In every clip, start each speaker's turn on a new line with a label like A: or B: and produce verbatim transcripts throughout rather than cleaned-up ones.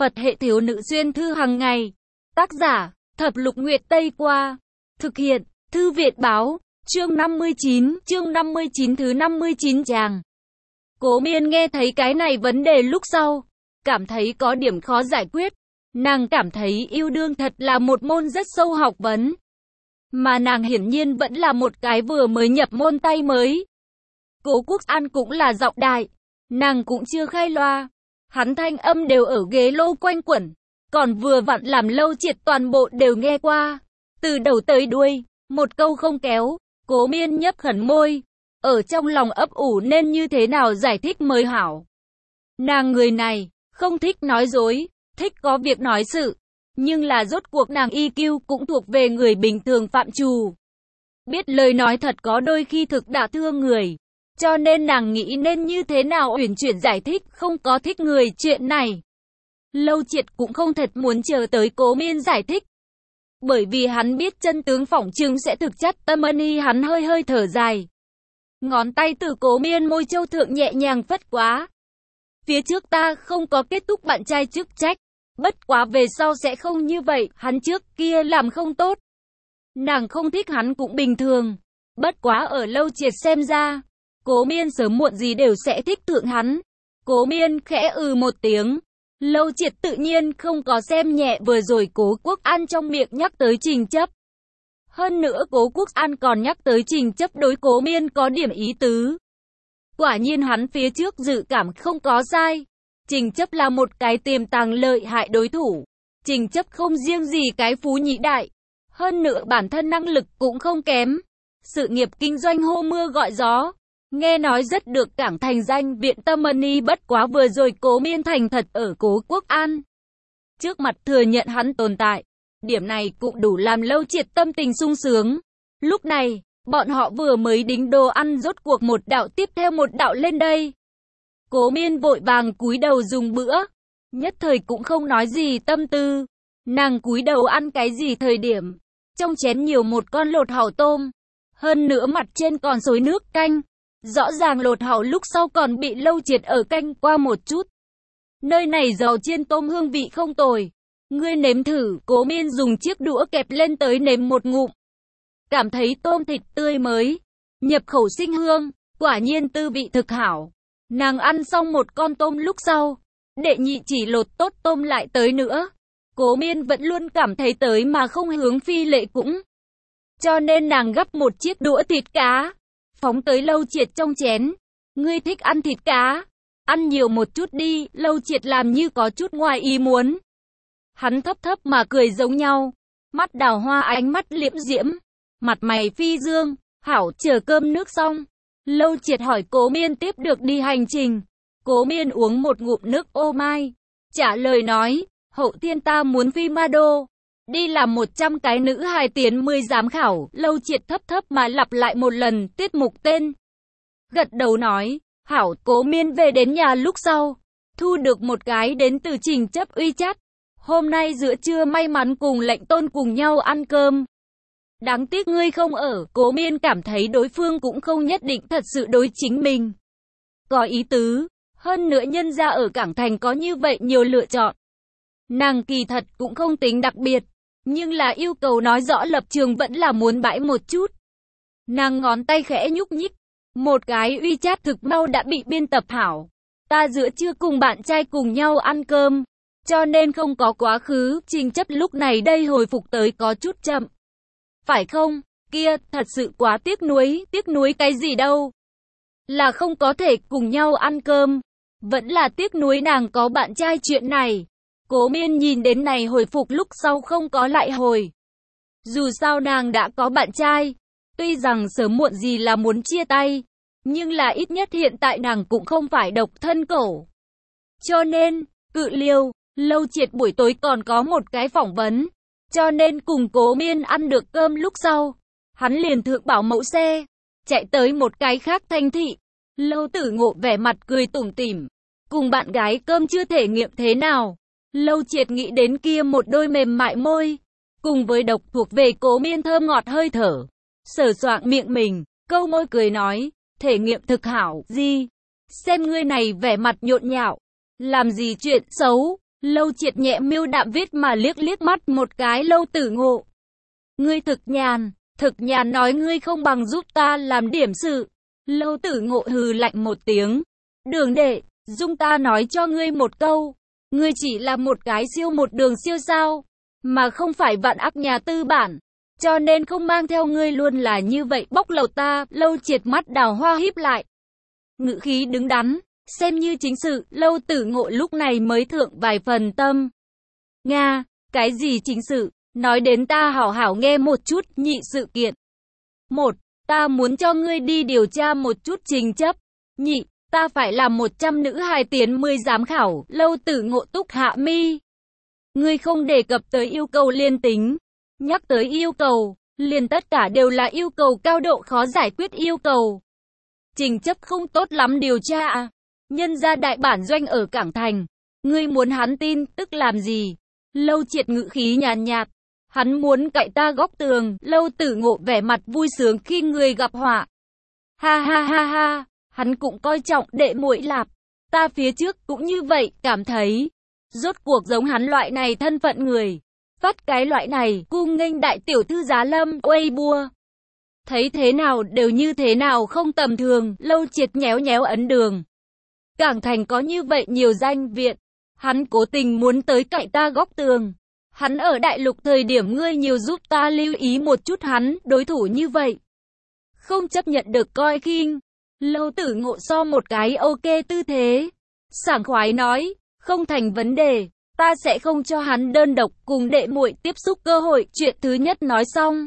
A: Phật hệ thiếu nữ xuyên thư hàng ngày. Tác giả, Thập Lục Nguyệt Tây Qua. Thực hiện, Thư Viện Báo. Chương năm mươi chín, chương năm mươi chín thứ năm mươi chín chàng. Cố Miên nghe thấy cái này vấn đề lúc sau, cảm thấy có điểm khó giải quyết. Nàng cảm thấy yêu đương thật là một môn rất sâu học vấn. Mà nàng hiển nhiên vẫn là một cái vừa mới nhập môn tay mới. Cố Quốc An cũng là giọng đại. Nàng cũng chưa khai loa. Hắn thanh âm đều ở ghế lô quanh quẩn. Còn vừa vặn làm Lâu Triệt toàn bộ đều nghe qua. Từ đầu tới đuôi, một câu không kéo. Cố Miên nhấp khẩn môi. Ở trong lòng ấp ủ nên như thế nào giải thích mới hảo. Nàng người này, không thích nói dối, thích có việc nói sự. Nhưng là rốt cuộc nàng i kiu cũng thuộc về người bình thường phạm trù. Biết lời nói thật có đôi khi thực đả thương người. Cho nên nàng nghĩ nên như thế nào uyển chuyển giải thích không có thích người chuyện này. Lâu Triệt cũng không thật muốn chờ tới Cố Miên giải thích. Bởi vì hắn biết chân tướng phỏng chừng sẽ thực chất. Tâm Ân hắn hơi hơi thở dài. Ngón tay từ Cố Miên môi châu thượng nhẹ nhàng phất quá. Phía trước ta không có kết thúc bạn trai chức trách. Bất quá về sau sẽ không như vậy. Hắn trước kia làm không tốt. Nàng không thích hắn cũng bình thường. Bất quá ở Lâu Triệt xem ra, Cố Miên sớm muộn gì đều sẽ thích thượng hắn. Cố Miên khẽ ừ một tiếng. Lâu Triệt tự nhiên không có xem nhẹ vừa rồi Cố Quốc An trong miệng nhắc tới Trình Chấp. Hơn nữa Cố Quốc An còn nhắc tới Trình Chấp đối Cố Miên có điểm ý tứ. Quả nhiên hắn phía trước dự cảm không có sai. Trình Chấp là một cái tiềm tàng lợi hại đối thủ. Trình Chấp không riêng gì cái phú nhị đại. Hơn nữa bản thân năng lực cũng không kém. Sự nghiệp kinh doanh hô mưa gọi gió. Nghe nói rất được cảng thành danh viện Tâm Ân bất quá vừa rồi Cố Miên thành thật ở Cố Quốc An. Trước mặt thừa nhận hắn tồn tại. Điểm này cũng đủ làm Lâu Triệt tâm tình sung sướng. Lúc này, bọn họ vừa mới đính đồ ăn rốt cuộc một đạo tiếp theo một đạo lên đây. Cố Miên vội vàng cúi đầu dùng bữa. Nhất thời cũng không nói gì tâm tư. Nàng cúi đầu ăn cái gì thời điểm. Trong chén nhiều một con lột hàu tôm. Hơn nữa mặt trên còn xối nước canh. Rõ ràng lột hàu lúc sau còn bị Lâu Triệt ở canh qua một chút. Nơi này dầu chiên tôm hương vị không tồi. Ngươi nếm thử. Cố Miên dùng chiếc đũa kẹp lên tới nếm một ngụm. Cảm thấy tôm thịt tươi mới. Nhập khẩu sinh hương. Quả nhiên tư vị thực hảo. Nàng ăn xong một con tôm lúc sau. Đệ nhị chỉ lột tốt tôm lại tới nữa. Cố Miên vẫn luôn cảm thấy tới mà không hướng phi lệ cũng. Cho nên nàng gắp một chiếc đũa thịt cá. Phóng tới Lâu Triệt trong chén. Ngươi thích ăn thịt cá. Ăn nhiều một chút đi. Lâu Triệt làm như có chút ngoài ý muốn. Hắn thấp thấp mà cười giống nhau. Mắt đào hoa ánh mắt liễm diễm. Mặt mày phi dương. Hảo, chờ cơm nước xong. Lâu Triệt hỏi Cố Miên tiếp được đi hành trình. Cố Miên uống một ngụm nước ô mai. Trả lời nói. Hậu thiên ta muốn phi Ma Đô. Đi làm một trăm cái nữ hài tiến mười giám khảo. Lâu Triệt thấp thấp mà lặp lại một lần tiết mục tên. Gật đầu nói. Hảo. Cố Miên về đến nhà lúc sau. Thu được một cái đến từ Trình Chấp uy chát. Hôm nay giữa trưa may mắn cùng lệnh tôn cùng nhau ăn cơm. Đáng tiếc ngươi không ở. Cố Miên cảm thấy đối phương cũng không nhất định thật sự đối chính mình có ý tứ. Hơn nữa nhân ra ở Cảng Thành có như vậy nhiều lựa chọn. Nàng kỳ thật cũng không tính đặc biệt. Nhưng là yêu cầu nói rõ lập trường vẫn là muốn bãi một chút. Nàng ngón tay khẽ nhúc nhích. Một cái uy chat thực mau đã bị biên tập hảo. Ta giữa trưa cùng bạn trai cùng nhau ăn cơm. Cho nên không có quá khứ. Trình Chấp lúc này đây hồi phục tới có chút chậm. Phải không? Kia, thật sự quá tiếc nuối. Tiếc nuối cái gì đâu. Là không có thể cùng nhau ăn cơm. Vẫn là tiếc nuối nàng có bạn trai chuyện này. Cố Miên nhìn đến này hồi phục lúc sau không có lại hồi. Dù sao nàng đã có bạn trai. Tuy rằng sớm muộn gì là muốn chia tay. Nhưng là ít nhất hiện tại nàng cũng không phải độc thân cổ. Cho nên, cự liêu, Lâu Triệt buổi tối còn có một cái phỏng vấn. Cho nên cùng Cố Miên ăn được cơm lúc sau. Hắn liền thượng bảo mẫu xe. Chạy tới một cái khác thành thị. Lâu Tử Ngộ vẻ mặt cười tủm tỉm. Cùng bạn gái cơm chưa thể nghiệm thế nào. Lâu Triệt nghĩ đến kia một đôi mềm mại môi. Cùng với độc thuộc về Cố Miên thơm ngọt hơi thở. Sờ soạng miệng mình. Câu môi cười nói. Thể nghiệm thực hảo. Gì? Xem ngươi này vẻ mặt nhộn nhạo. Làm gì chuyện xấu. Lâu Triệt nhẹ miêu đạm viết mà liếc liếc mắt một cái Lâu Tử Ngộ. Ngươi thực nhàn, thực nhàn nói ngươi không bằng giúp ta làm điểm sự. Lâu Tử Ngộ hừ lạnh một tiếng. Đường đệ, dung ta nói cho ngươi một câu. Ngươi chỉ là một cái siêu một đường siêu sao, mà không phải vạn ác nhà tư bản. Cho nên không mang theo ngươi luôn là như vậy bóc lột ta. Lâu Triệt mắt đào hoa híp lại. Ngữ khí đứng đắn, xem như chính sự. Lâu Tử Ngộ lúc này mới thượng vài phần tâm. Nga, cái gì chính sự? Nói đến ta hảo hảo nghe một chút. Nhị sự kiện. Một, ta muốn cho ngươi đi điều tra một chút trình chấp. Nhị, ta phải làm một trăm nữ hài tiến mười giám khảo. Lâu Tử Ngộ túc hạ mi. Ngươi không đề cập tới yêu cầu liên tính. Nhắc tới yêu cầu, liền tất cả đều là yêu cầu cao độ khó giải quyết yêu cầu. Trình chấp không tốt lắm điều tra à? Nhân gia đại bản doanh ở Cảng Thành. Ngươi muốn hắn tin tức làm gì? Lâu Triệt ngữ khí nhàn nhạt. Hắn muốn cậy ta góc tường. Lâu Tử Ngộ vẻ mặt vui sướng khi người gặp họa. Ha ha ha ha, hắn cũng coi trọng đệ muội lạp. Ta phía trước cũng như vậy, cảm thấy. Rốt cuộc giống hắn loại này thân phận người. Phát cái loại này, cung nghênh đại tiểu thư Giá Lâm, uây bua. Thấy thế nào đều như thế nào không tầm thường. Lâu Triệt nhéo nhéo ấn đường. Cảng Thành có như vậy nhiều danh viện. Hắn cố tình muốn tới cậy ta góc tường. Hắn ở đại lục thời điểm ngươi nhiều giúp ta lưu ý một chút hắn, đối thủ như vậy. Không chấp nhận được coi khinh. Lâu Tử Ngộ so một cái ok tư thế. Sảng khoái nói, không thành vấn đề. Ta sẽ không cho hắn đơn độc cùng đệ muội tiếp xúc cơ hội. Chuyện thứ nhất nói xong.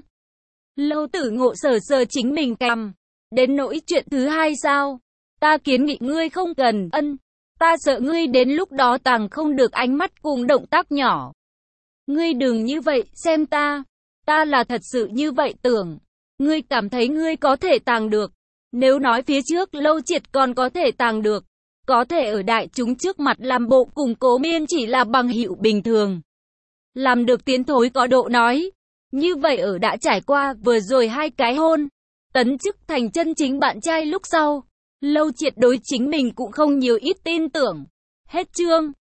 A: Lâu Tử Ngộ sờ sờ chính mình cằm. Đến nỗi chuyện thứ hai sao? Ta kiến nghị ngươi không cần, ân. Ta sợ ngươi đến lúc đó tàng không được ánh mắt cùng động tác nhỏ. Ngươi đừng như vậy, xem ta. Ta là thật sự như vậy tưởng. Ngươi cảm thấy ngươi có thể tàng được. Nếu nói phía trước Lâu Triệt còn có thể tàng được. Có thể ở đại chúng trước mặt làm bộ cùng Cố Miên chỉ là bằng hữu bình thường. Làm được tiến thối có độ nói. Như vậy ở đã trải qua vừa rồi hai cái hôn. Tấn chức thành chân chính bạn trai lúc sau. Lâu Triệt đối chính mình cũng không nhiều ít tin tưởng. Hết chương.